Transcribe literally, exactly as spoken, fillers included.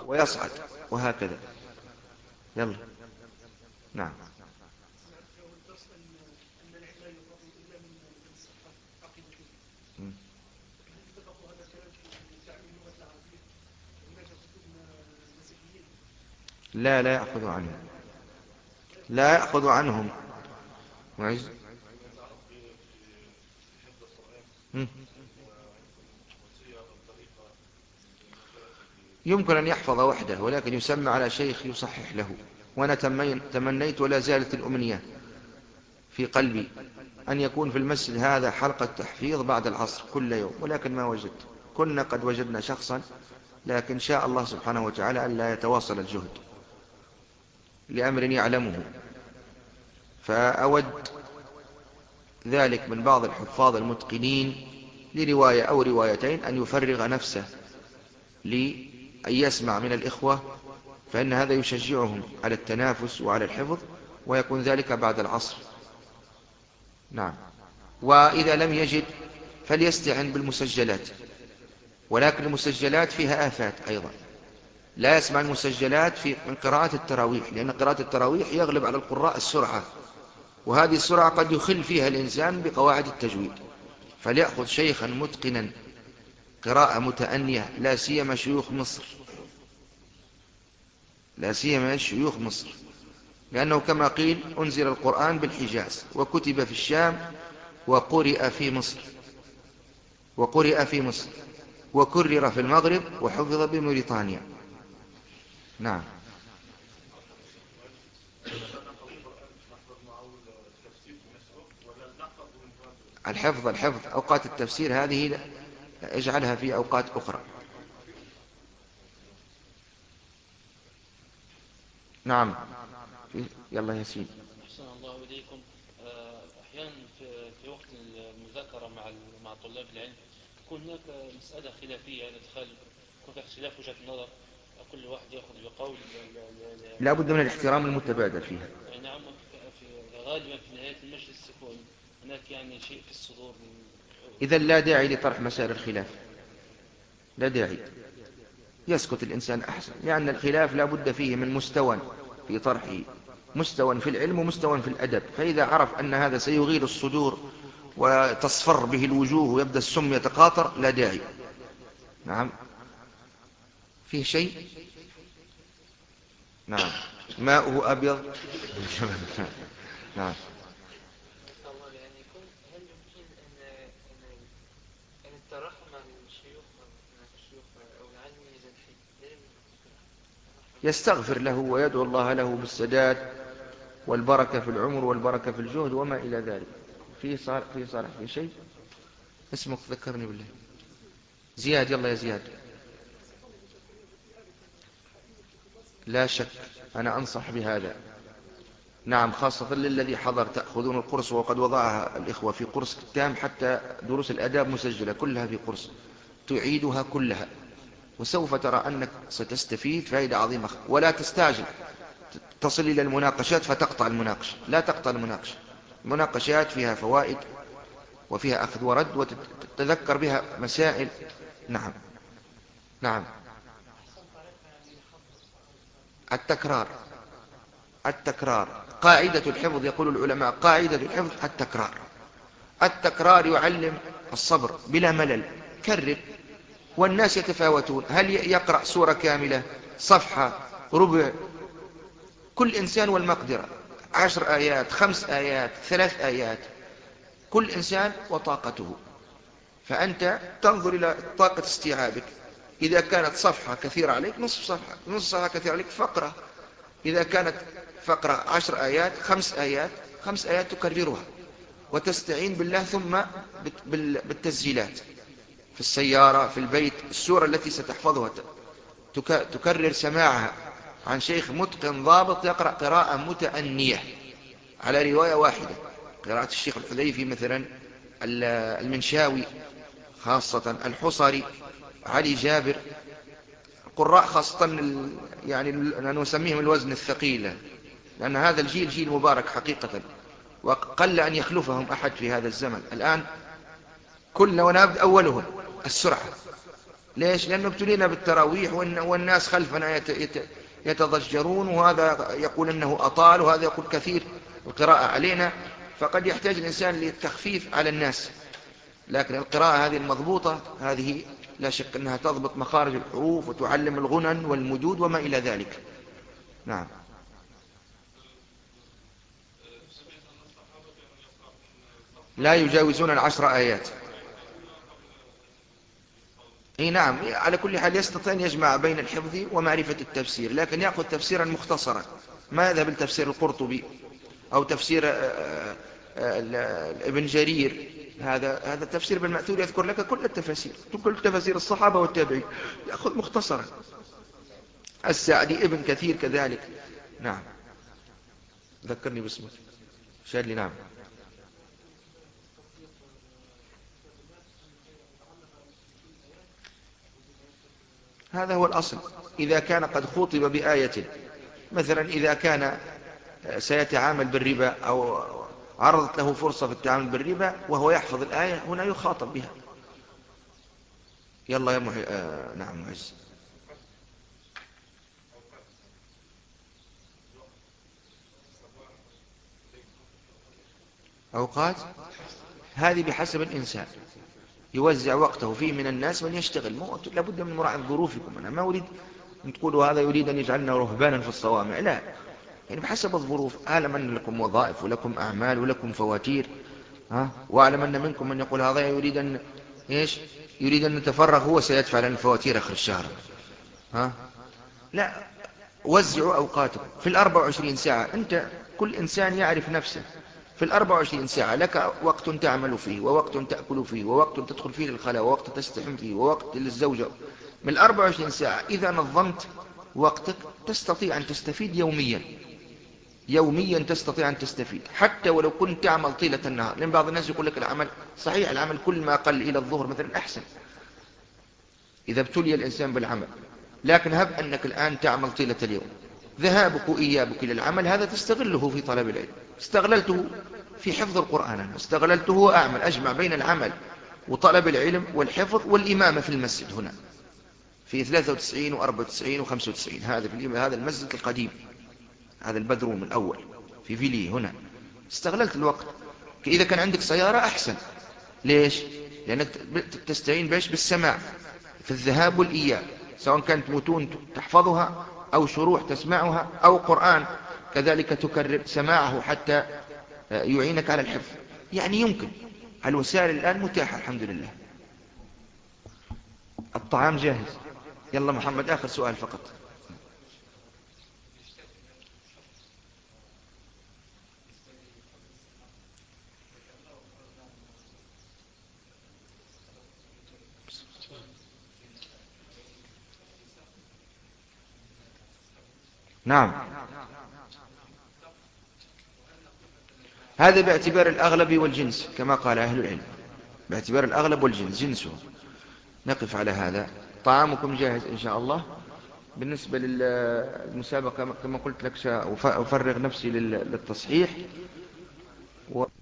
ويصعد وهكذا. يلا. نعم. لا لا يأخذ عنهم، لا يأخذ عنهم. معز. يمكن أن يحفظ وحده، ولكن يسمى على شيخ يصحح له. وأنا تمنيت ولا زالت الأمنية في قلبي أن يكون في المسجد هذا حلقة تحفيظ بعد العصر كل يوم، ولكن ما وجدت. كنا قد وجدنا شخصا، لكن شاء الله سبحانه وتعالى أن لا يتواصل الجهد لأمر يعلمه. فأود ذلك من بعض الحفاظ المتقنين لرواية أو روايتين أن يفرغ نفسه لأن يسمع من الإخوة، فإن هذا يشجعهم على التنافس وعلى الحفظ، ويكون ذلك بعد العصر. نعم. وإذا لم يجد فليستعن بالمسجلات، ولكن المسجلات فيها آفات أيضا. لا يسمع المسجلات في من قراءة التراويح، لأن قراءة التراويح يغلب على القراء السرعة، وهذه السرعة قد يخل فيها الإنسان بقواعد التجويد. فليأخذ شيخا متقنا قراءة متأنية، لا سيما شيوخ مصر، لا سيما شيوخ مصر، لأنه كما قيل أنزل القرآن بالحجاز، وكتب في الشام، وقرئ في مصر، وقرئ في مصر وكرر في المغرب، وحفظ بموريتانيا. نعم. الحفظ الحفظ أوقات التفسير هذه اجعلها في أوقات أخرى. نعم. يلا يا سيدي. أحسن الله إليكم. أحيانا في, في وقت المذاكرة مع مع طلاب العلم تكون هناك مسألة خلافية، ندخل يكون في اختلاف وجهة نظر، كل واحد يأخذ بقول. لا بد من الاحترام المتبادل فيها. نعم. في غالبا في نهاية المجلس يكون هناك يعني شيء في الصدور. إذا لا داعي لطرح مسائل الخلاف، لا داعي، يسكت الإنسان أحسن، لأن الخلاف لا بد فيه من مستوى في طرحه، مستوى في العلم ومستوى في الأدب. فإذا عرف أن هذا سيغير الصدور وتصفر به الوجوه ويبدأ السم يتقاطر، لا داعي. نعم. فيه شيء. نعم. ماؤه أبيض. نعم. يستغفر له ويدعو الله له بالسداد والبركة في العمر والبركة في الجهد وما إلى ذلك. في صالح في صالح في شيء اسمك ذكرني بالله. زياد. يلا يا زياد. لا شك أنا أنصح بهذا. نعم، خاصة للذي حضر تأخذون القرص، وقد وضعها الإخوة في قرص تام، حتى دروس الأداب مسجلة كلها في قرص، تعيدها كلها، وسوف ترى أنك ستستفيد فائدة عظيمة. ولا تستعجل تصل إلى المناقشات فتقطع المناقشة، لا تقطع المناقشة. المناقشات فيها فوائد وفيها أخذ ورد، وتتذكر بها مسائل. نعم. نعم. التكرار. التكرار قاعدة الحفظ، يقول العلماء قاعدة الحفظ التكرار. التكرار يعلم الصبر بلا ملل. كرر. والناس يتفاوتون، هل يقرأ سورة كاملة، صفحة، ربع؟ كل إنسان والمقدرة، عشر آيات، خمس آيات، ثلاث آيات، كل إنسان وطاقته. فأنت تنظر إلى طاقة استيعابك. إذا كانت صفحة كثيرة عليك، نصف صفحة، نصف صفحة كثيرة عليك، فقرة. إذا كانت فقرة عشر آيات، خمس آيات، خمس آيات تكررها، وتستعين بالله، ثم بالتسجيلات في السيارة، في البيت، السورة التي ستحفظها تكرر سماعها عن شيخ متقن ضابط يقرأ قراءة متأنية على رواية واحدة. قراءة الشيخ الحذيفي مثلا، المنشاوي خاصة، الحصري، علي جابر، القراء خاصة، يعني أنا نسميهم الوزن الثقيلة، لأن هذا الجيل جيل مبارك حقيقة، وقل أن يخلفهم أحد في هذا الزمن الآن. كل ونابد أولهم السرعة. ليش؟ لأنه ابتلينا بالتراويح والناس خلفنا يتضجرون، وهذا يقول أنه أطال وهذا يقول كثير القراءة علينا، فقد يحتاج الإنسان للتخفيف على الناس. لكن القراءة هذه المضبوطة هذه لا شك أنها تضبط مخارج الحروف وتعلم الغنن والمدود وما إلى ذلك. نعم. لا يجاوزون العشر آيات. اي نعم، على كل حال يستطيع أن يجمع بين الحفظ ومعرفة التفسير، لكن يأخذ تفسيرا مختصرا، ما يذهب التفسير القرطبي أو تفسير ابن جرير. هذا هذا التفسير بالمأثور يذكر لك كل التفاسير، كل تفاسير الصحابة والتابعين، يأخذ مختصرا. السعدي، ابن كثير كذلك. نعم. ذكرني باسمك. شادلي. نعم. هذا هو الأصل. إذا كان قد خطب بآية، مثلا إذا كان سيتعامل بالربا أو عرضت له فرصة في التعامل بالربا وهو يحفظ الآية، هنا يخاطب بها. يلا يا محي... آه... نعم معز. أوقات هذه بحسب الإنسان، يوزع وقته فيه. من الناس من يشتغل، مو لابد من مراعاة ظروفكم. أنا ما أريد أن تقولوا هذا يريد أن يجعلنا رهبانا في الصوامع، لا، يعني بحسب الظروف. أعلم أن لكم وظائف ولكم أعمال ولكم فواتير، ها؟ وأعلم أن منكم من يقول هذا يريد أن إيش يريد أن نتفرغ، هو سيدفع لنا الفواتير آخر الشهر، ها؟ لا، وزعوا أوقاتكم في الأربع وعشرين ساعة. أنت كل إنسان يعرف نفسه. في الأربع وعشرين ساعة لك وقت تعمل فيه، ووقت تأكل فيه، ووقت تدخل فيه للخلاء، ووقت تستحم فيه، ووقت للزوجة. من الأربع وعشرين ساعة إذا نظمت وقتك تستطيع أن تستفيد يوميا. يوميا تستطيع أن تستفيد، حتى ولو كنت تعمل طيلة النهار. لأن بعض الناس يقول لك العمل صحيح، العمل كل ما قل إلى الظهر مثلا أحسن إذا ابتلي الإنسان بالعمل. لكن هب أنك الآن تعمل طيلة اليوم، ذهابك وإيابك إلى العمل هذا تستغله في طلب العلم. استغللته في حفظ القرآن، أنا استغللته وأعمل أجمع بين العمل وطلب العلم والحفظ والإمامة في المسجد هنا في ثلاثة وتسعين وأربعة وتسعين وخمسة وتسعين. هذا في هذا المسجد القديم، هذا البدروم الأول في فيلي هنا. استغللت الوقت. إذا كان عندك سيارة أحسن. ليش؟ لأنك تستعين بإيش؟ بالسماع في الذهاب والإياب، سواء كانت متون تحفظها أو شروح تسمعها أو قرآن كذلك تكرر سماعه حتى يعينك على الحفظ. يعني يمكن، الوسائل الآن متاحة الحمد لله. الطعام جاهز. يلا محمد، آخر سؤال فقط. نعم، هذا باعتبار الأغلب والجنس كما قال أهل العلم، باعتبار الأغلب والجنس جنسه. نقف على هذا. طعامكم جاهز إن شاء الله. بالنسبة للمسابقة كما قلت لك سأفرغ نفسي للتصحيح و